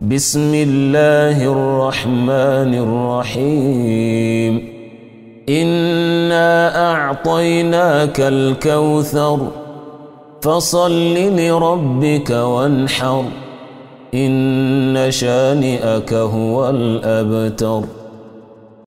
بسم الله الرحمن الرحيم إنا أعطيناك الكوثر فصل لربك وانحر إن شانئك هو الأبتر.